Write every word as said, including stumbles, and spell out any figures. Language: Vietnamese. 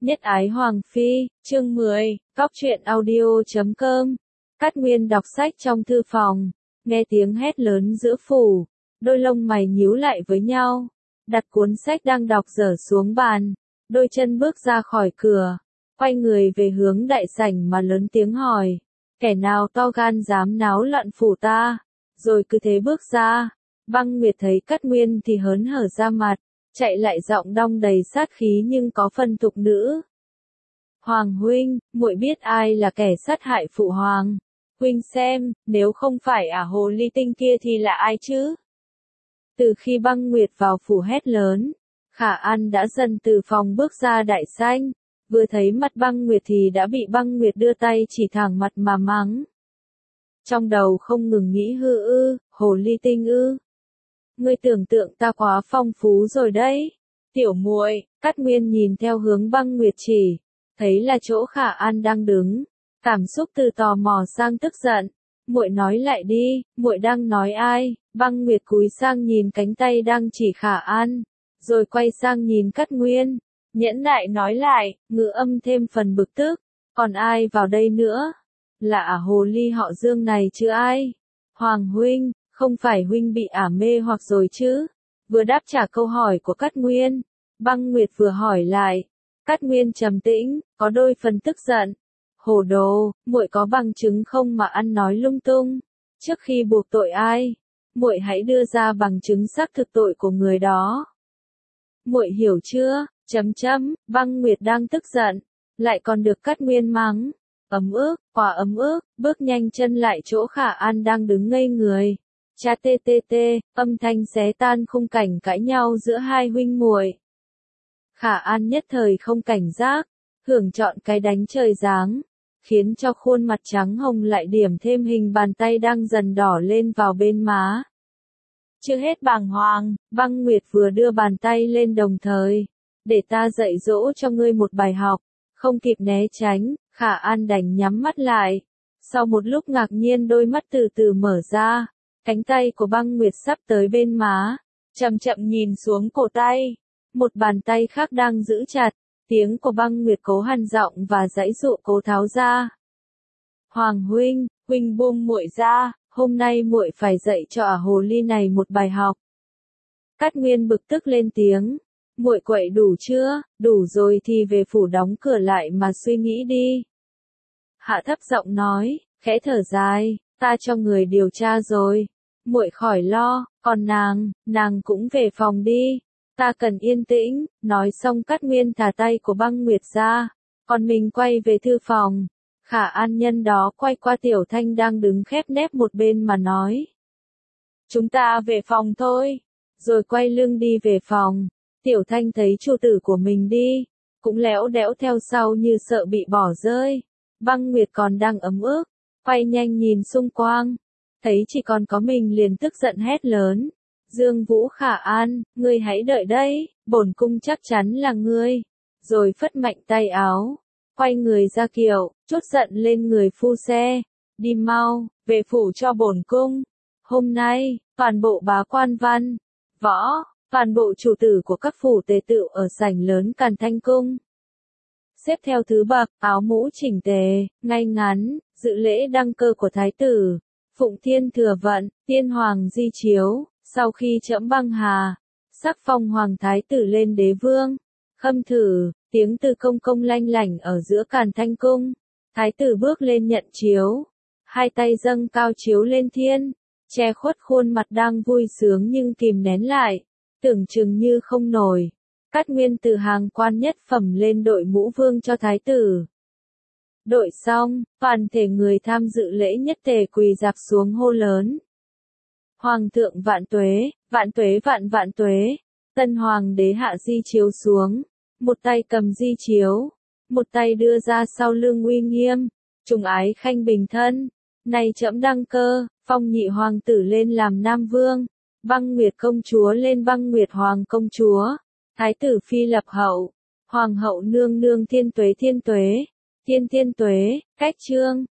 Nhất ái Hoàng Phi, chương mười, Cóc truyện audio chấm com. Cát Nguyên đọc sách trong thư phòng, nghe tiếng hét lớn giữa phủ, đôi lông mày nhíu lại với nhau, đặt cuốn sách đang đọc dở xuống bàn, đôi chân bước ra khỏi cửa, quay người về hướng đại sảnh mà lớn tiếng hỏi, kẻ nào to gan dám náo loạn phủ ta, rồi cứ thế bước ra. Băng Nguyệt thấy Cát Nguyên thì hớn hở ra mặt, chạy lại giọng đong đầy sát khí nhưng có phần thục nữ. Hoàng huynh, muội biết ai là kẻ sát hại phụ hoàng. Huynh xem, nếu không phải ả hồ ly tinh kia thì là ai chứ? Từ khi Băng Nguyệt vào phủ hét lớn, Khả An đã dần từ phòng bước ra đại sảnh, vừa thấy mặt Băng Nguyệt thì đã bị Băng Nguyệt đưa tay chỉ thẳng mặt mà mắng. Trong đầu không ngừng nghĩ hư ư, hồ ly tinh ư. Ngươi tưởng tượng ta quá phong phú rồi đấy. Tiểu muội, Cát Nguyên nhìn theo hướng Băng Nguyệt chỉ, thấy là chỗ Khả An đang đứng, cảm xúc từ tò mò sang tức giận. Muội nói lại đi, muội đang nói ai? Băng Nguyệt cúi sang nhìn cánh tay đang chỉ Khả An, rồi quay sang nhìn Cát Nguyên, nhẫn nại nói lại, ngữ âm thêm phần bực tức, còn ai vào đây nữa? Là ả hồ ly họ Dương này chứ ai? Hoàng huynh, không phải huynh bị ả mê hoặc rồi chứ? Vừa đáp trả câu hỏi của Cát Nguyên, Băng Nguyệt vừa hỏi lại. Cát Nguyên trầm tĩnh, có đôi phần tức giận. Hồ đồ, muội có bằng chứng không mà ăn nói lung tung? Trước khi buộc tội ai, muội hãy đưa ra bằng chứng xác thực tội của người đó. Muội hiểu chưa? Chấm chấm, Băng Nguyệt đang tức giận, lại còn được Cát Nguyên mắng. Ấm ức, quả ấm ức, bước nhanh chân lại chỗ Khả An đang đứng ngây người. Cha tê tê tê, âm thanh xé tan khung cảnh cãi nhau giữa hai huynh muội. Khả An nhất thời không cảnh giác, hưởng chọn cái đánh trời giáng, khiến cho khuôn mặt trắng hồng lại điểm thêm hình bàn tay đang dần đỏ lên vào bên má. Chưa hết bàng hoàng, Băng Nguyệt vừa đưa bàn tay lên đồng thời, để ta dạy dỗ cho ngươi một bài học, không kịp né tránh, Khả An đành nhắm mắt lại. Sau một lúc ngạc nhiên đôi mắt từ từ mở ra, cánh tay của Băng Nguyệt sắp tới bên má, chậm chậm nhìn xuống cổ tay. Một bàn tay khác đang giữ chặt, tiếng của Băng Nguyệt cố hằn giọng và giãy dụ cố tháo ra. Hoàng huynh, huynh buông muội ra, hôm nay muội phải dạy cho ả hồ ly này một bài học. Cát Nguyên bực tức lên tiếng, muội quậy đủ chưa? Đủ rồi thì về phủ đóng cửa lại mà suy nghĩ đi. Hạ thấp giọng nói, khẽ thở dài, ta cho người điều tra rồi, muội khỏi lo, còn nàng, nàng cũng về phòng đi. Ta cần yên tĩnh, nói xong Cát Nguyên thả tay của Băng Nguyệt ra, còn mình quay về thư phòng. Khả An nhân đó quay qua Tiểu Thanh đang đứng khép nép một bên mà nói. Chúng ta về phòng thôi, rồi quay lưng đi về phòng. Tiểu Thanh thấy chủ tử của mình đi, cũng lẽo đẽo theo sau như sợ bị bỏ rơi. Băng Nguyệt còn đang ấm ức, quay nhanh nhìn xung quanh, thấy chỉ còn có mình liền tức giận hét lớn. Dương Vũ Khả An, ngươi hãy đợi đây, bổn cung chắc chắn là ngươi. Rồi phất mạnh tay áo, quay người ra kiệu, trút giận lên người phu xe. Đi mau, về phủ cho bổn cung. Hôm nay, toàn bộ bá quan văn, võ, toàn bộ chủ tử của các phủ tề tựu ở sảnh lớn Càn Thanh Cung. Xếp theo thứ bậc, áo mũ chỉnh tề, ngay ngắn, dự lễ đăng cơ của thái tử. Phụng Thiên Thừa Vận, Tiên Hoàng di chiếu. Sau khi trẫm băng hà, sắc phong hoàng thái tử lên đế vương, khâm thử, tiếng từ công công lanh lảnh ở giữa Càn Thanh Cung. Thái tử bước lên nhận chiếu, hai tay dâng cao chiếu lên thiên, che khuất khuôn mặt đang vui sướng nhưng kìm nén lại, tưởng chừng như không nổi. Cát Nguyên từ hàng quan nhất phẩm lên đội mũ vương cho thái tử. Đội xong, toàn thể người tham dự lễ nhất tề quỳ rạp xuống hô lớn. Hoàng thượng vạn tuế, vạn tuế vạn vạn tuế. Tân hoàng đế hạ di chiếu xuống, một tay cầm di chiếu, một tay đưa ra sau lưng uy nghiêm, trùng ái khanh bình thân. Nay trẫm đăng cơ, phong nhị hoàng tử lên làm nam vương, Băng Nguyệt công chúa lên Băng Nguyệt hoàng công chúa, thái tử phi lập hậu, hoàng hậu nương nương thiên tuế thiên tuế, thiên thiên tuế, cách chương.